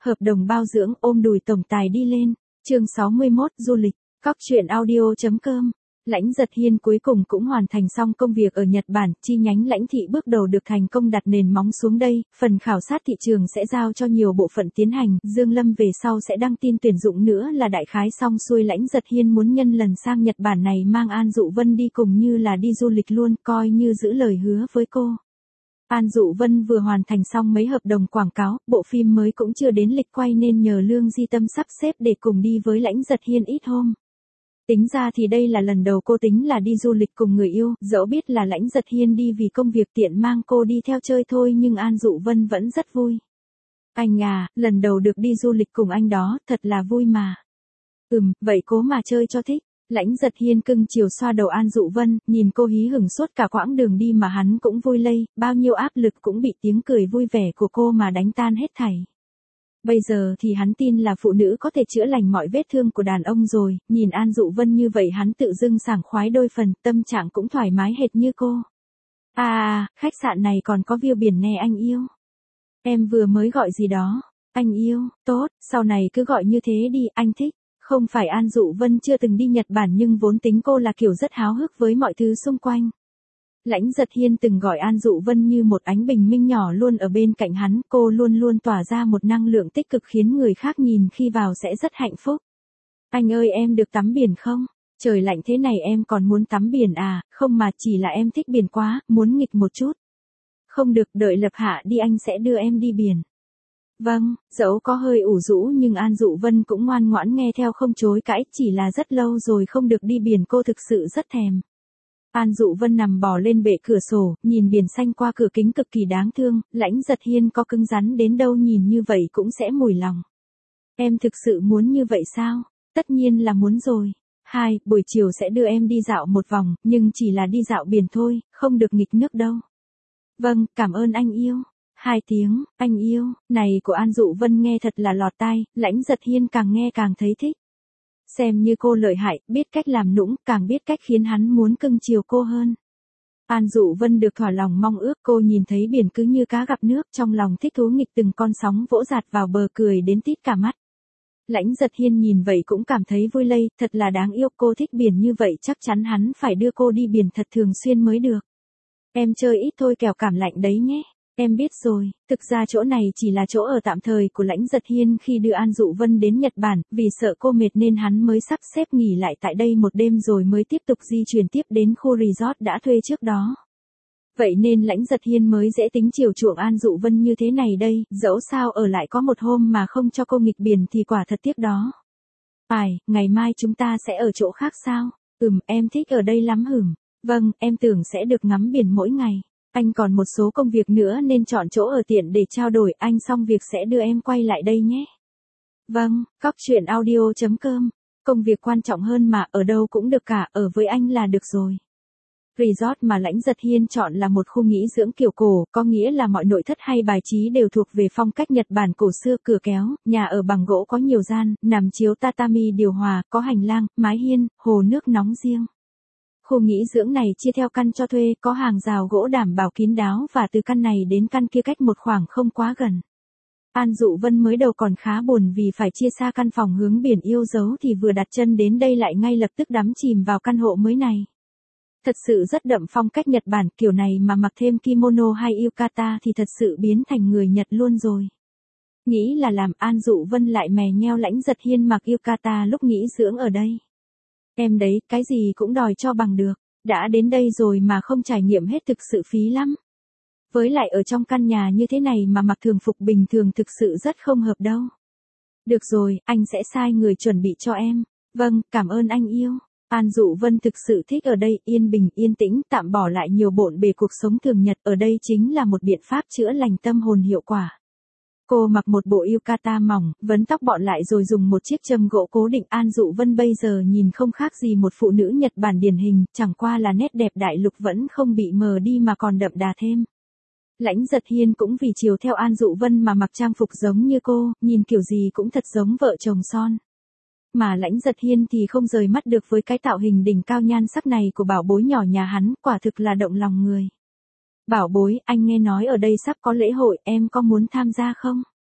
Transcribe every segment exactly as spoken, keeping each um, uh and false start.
Hợp đồng bao dưỡng ôm đùi tổng tài đi lên. Chương sáu mươi mốt du lịch. Cóc truyện audio chấm com. Lãnh Giật Hiên cuối cùng cũng hoàn thành xong công việc ở Nhật Bản, chi nhánh Lãnh thị bước đầu được thành công đặt nền móng xuống đây, phần khảo sát thị trường sẽ giao cho nhiều bộ phận tiến hành, Dương Lâm về sau sẽ đăng tin tuyển dụng nữa là đại khái xong xuôi. Lãnh Giật Hiên muốn nhân lần sang Nhật Bản này mang An Dụ Vân đi cùng như là đi du lịch luôn, coi như giữ lời hứa với cô. An Dụ Vân vừa hoàn thành xong mấy hợp đồng quảng cáo, bộ phim mới cũng chưa đến lịch quay nên nhờ Lương Di Tâm sắp xếp để cùng đi với Lãnh Giật Hiên ít hôm. Tính ra thì đây là lần đầu cô tính là đi du lịch cùng người yêu, dẫu biết là Lãnh Giật Hiên đi vì công việc tiện mang cô đi theo chơi thôi nhưng An Dụ Vân vẫn rất vui. Anh à, lần đầu được đi du lịch cùng anh đó, thật là vui mà. Ừm, vậy cố mà chơi cho thích. Lãnh Giật Hiên cưng chiều xoa đầu An Dụ Vân, nhìn cô hí hửng suốt cả quãng đường đi mà hắn cũng vui lây, bao nhiêu áp lực cũng bị tiếng cười vui vẻ của cô mà đánh tan hết thảy. Bây giờ thì hắn tin là phụ nữ có thể chữa lành mọi vết thương của đàn ông rồi, nhìn An Dụ Vân như vậy hắn tự dưng sảng khoái đôi phần, tâm trạng cũng thoải mái hệt như cô. À, à, khách sạn này còn có view biển nè anh yêu. Em vừa mới gọi gì đó, anh yêu, tốt, sau này cứ gọi như thế đi, anh thích. Không phải An Dụ Vân chưa từng đi Nhật Bản nhưng vốn tính cô là kiểu rất háo hức với mọi thứ xung quanh. Lãnh Giật Hiên từng gọi An Dụ Vân như một ánh bình minh nhỏ luôn ở bên cạnh hắn, cô luôn luôn tỏa ra một năng lượng tích cực khiến người khác nhìn khi vào sẽ rất hạnh phúc. Anh ơi em được tắm biển không? Trời lạnh thế này em còn muốn tắm biển à? Không mà chỉ là em thích biển quá, muốn nghịch một chút. Không được, đợi lập hạ đi anh sẽ đưa em đi biển. Vâng, dẫu có hơi ủ rũ nhưng An Dụ Vân cũng ngoan ngoãn nghe theo không chối cãi, chỉ là rất lâu rồi không được đi biển cô thực sự rất thèm. An Dụ Vân nằm bò lên bệ cửa sổ, nhìn biển xanh qua cửa kính cực kỳ đáng thương, Lãnh Giật Hiên có cứng rắn đến đâu nhìn như vậy cũng sẽ mùi lòng. Em thực sự muốn như vậy sao? Tất nhiên là muốn rồi. Hai, buổi chiều sẽ đưa em đi dạo một vòng, nhưng chỉ là đi dạo biển thôi, không được nghịch nước đâu. Vâng, cảm ơn anh yêu. Hai tiếng, anh yêu, này của An Dụ Vân nghe thật là lọt tai, Lãnh Giật Hiên càng nghe càng thấy thích. Xem như cô lợi hại, biết cách làm nũng, càng biết cách khiến hắn muốn cưng chiều cô hơn. An Dụ Vân được thỏa lòng mong ước, cô nhìn thấy biển cứ như cá gặp nước, trong lòng thích thú nghịch từng con sóng vỗ dạt vào bờ cười đến tít cả mắt. Lãnh Giật Hiên nhìn vậy cũng cảm thấy vui lây, thật là đáng yêu, cô thích biển như vậy chắc chắn hắn phải đưa cô đi biển thật thường xuyên mới được. Em chơi ít thôi kẻo cảm lạnh đấy nhé. Em biết rồi, thực ra chỗ này chỉ là chỗ ở tạm thời của Lãnh Giật Hiên khi đưa An Dụ Vân đến Nhật Bản, vì sợ cô mệt nên hắn mới sắp xếp nghỉ lại tại đây một đêm rồi mới tiếp tục di chuyển tiếp đến khu resort đã thuê trước đó. Vậy nên Lãnh Giật Hiên mới dễ tính chiều chuộng An Dụ Vân như thế này đây, dẫu sao ở lại có một hôm mà không cho cô nghịch biển thì quả thật tiếc đó. Phải, ngày mai chúng ta sẽ ở chỗ khác sao? Ừm, em thích ở đây lắm hửm. Vâng, em tưởng sẽ được ngắm biển mỗi ngày. Anh còn một số công việc nữa nên chọn chỗ ở tiện để trao đổi, anh xong việc sẽ đưa em quay lại đây nhé. Vâng, cóc truyện audio chấm com. Công việc quan trọng hơn mà, ở đâu cũng được cả, ở với anh là được rồi. Resort mà Lãnh Giật Hiên chọn là một khu nghỉ dưỡng kiểu cổ, có nghĩa là mọi nội thất hay bài trí đều thuộc về phong cách Nhật Bản cổ xưa, cửa kéo, nhà ở bằng gỗ có nhiều gian, nằm chiếu tatami điều hòa, có hành lang, mái hiên, hồ nước nóng riêng. Khu nghỉ dưỡng này chia theo căn cho thuê, có hàng rào gỗ đảm bảo kín đáo và từ căn này đến căn kia cách một khoảng không quá gần. An Dụ Vân mới đầu còn khá buồn vì phải chia xa căn phòng hướng biển yêu dấu thì vừa đặt chân đến đây lại ngay lập tức đắm chìm vào căn hộ mới này. Thật sự rất đậm phong cách Nhật Bản, kiểu này mà mặc thêm kimono hay yukata thì thật sự biến thành người Nhật luôn rồi. Nghĩ là làm, An Dụ Vân lại mè nheo Lãnh Giật Hiên mặc yukata lúc nghỉ dưỡng ở đây. Em đấy, cái gì cũng đòi cho bằng được, đã đến đây rồi mà không trải nghiệm hết thực sự phí lắm. Với lại ở trong căn nhà như thế này mà mặc thường phục bình thường thực sự rất không hợp đâu. Được rồi, anh sẽ sai người chuẩn bị cho em. Vâng, cảm ơn anh yêu. An Dụ Vân thực sự thích ở đây, yên bình, yên tĩnh, tạm bỏ lại nhiều bộn bề cuộc sống thường nhật, ở đây chính là một biện pháp chữa lành tâm hồn hiệu quả. Cô mặc một bộ yukata mỏng, vấn tóc bọn lại rồi dùng một chiếc châm gỗ cố định. An Dụ Vân bây giờ nhìn không khác gì một phụ nữ Nhật Bản điển hình, chẳng qua là nét đẹp đại lục vẫn không bị mờ đi mà còn đậm đà thêm. Lãnh Giật Hiên cũng vì chiều theo An Dụ Vân mà mặc trang phục giống như cô, nhìn kiểu gì cũng thật giống vợ chồng son. Mà Lãnh Giật Hiên thì không rời mắt được với cái tạo hình đỉnh cao nhan sắc này của bảo bối nhỏ nhà hắn, quả thực là động lòng người. Bảo bối, anh nghe nói ở đây sắp có lễ hội, em có muốn tham gia không?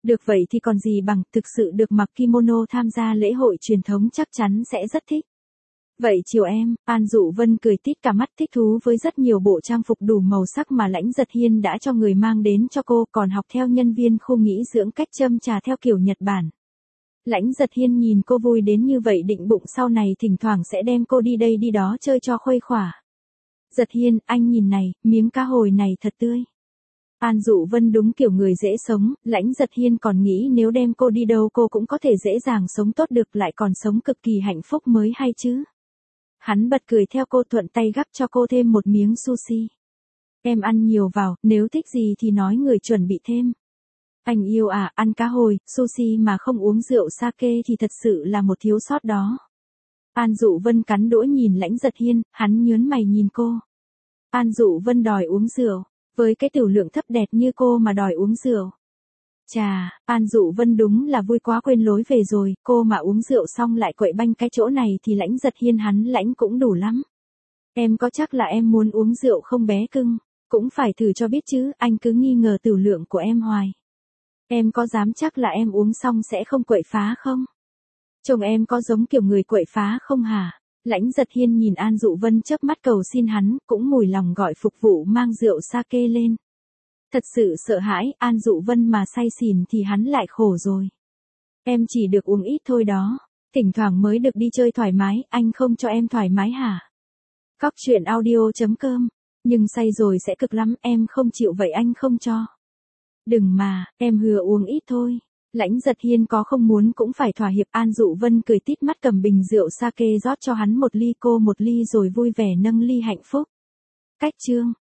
Được vậy thì còn gì bằng, thực sự được mặc kimono tham gia lễ hội truyền thống chắc chắn sẽ rất thích. Vậy chiều em, An Dụ Vân cười tít cả mắt thích thú với rất nhiều bộ trang phục đủ màu sắc mà Lãnh Giật Hiên đã cho người mang đến cho cô, còn học theo nhân viên khu nghỉ dưỡng cách châm trà theo kiểu Nhật Bản. Lãnh Giật Hiên nhìn cô vui đến như vậy định bụng sau này thỉnh thoảng sẽ đem cô đi đây đi đó chơi cho khuây khỏa. Giật Hiên, anh nhìn này, miếng cá hồi này thật tươi. An Dụ Vân đúng kiểu người dễ sống, Lãnh Giật Hiên còn nghĩ nếu đem cô đi đâu cô cũng có thể dễ dàng sống tốt được lại còn sống cực kỳ hạnh phúc mới hay chứ. Hắn bật cười theo cô thuận tay gắp cho cô thêm một miếng sushi. Em ăn nhiều vào, nếu thích gì thì nói người chuẩn bị thêm. Anh yêu à, ăn cá hồi, sushi mà không uống rượu sake thì thật sự là một thiếu sót đó. An Dụ Vân cắn đũa nhìn Lãnh Giật Hiên, hắn nhớn mày nhìn cô. An Dụ Vân đòi uống rượu, với cái tiểu lượng thấp đẹp như cô mà đòi uống rượu. Chà, An Dụ Vân đúng là vui quá quên lối về rồi, cô mà uống rượu xong lại quậy banh cái chỗ này thì Lãnh Giật Hiên hắn lãnh cũng đủ lắm. Em có chắc là em muốn uống rượu không bé cưng? Cũng phải thử cho biết chứ, anh cứ nghi ngờ tiểu lượng của em hoài. Em có dám chắc là em uống xong sẽ không quậy phá không? Chồng em có giống kiểu người quậy phá không hả? Lãnh Giật Hiên nhìn An Dụ Vân chớp mắt cầu xin hắn, cũng mùi lòng gọi phục vụ mang rượu sake lên. Thật sự sợ hãi, An Dụ Vân mà say xỉn thì hắn lại khổ rồi. Em chỉ được uống ít thôi đó, thỉnh thoảng mới được đi chơi thoải mái, anh không cho em thoải mái hả? Cóc truyện audio chấm com, nhưng say rồi sẽ cực lắm, em không chịu vậy anh không cho. Đừng mà, em hứa uống ít thôi. Lãnh Giật Hiên có không muốn cũng phải thỏa hiệp. An Dụ Vân cười tít mắt cầm bình rượu sake rót cho hắn một ly cô một ly rồi vui vẻ nâng ly hạnh phúc. Cách chương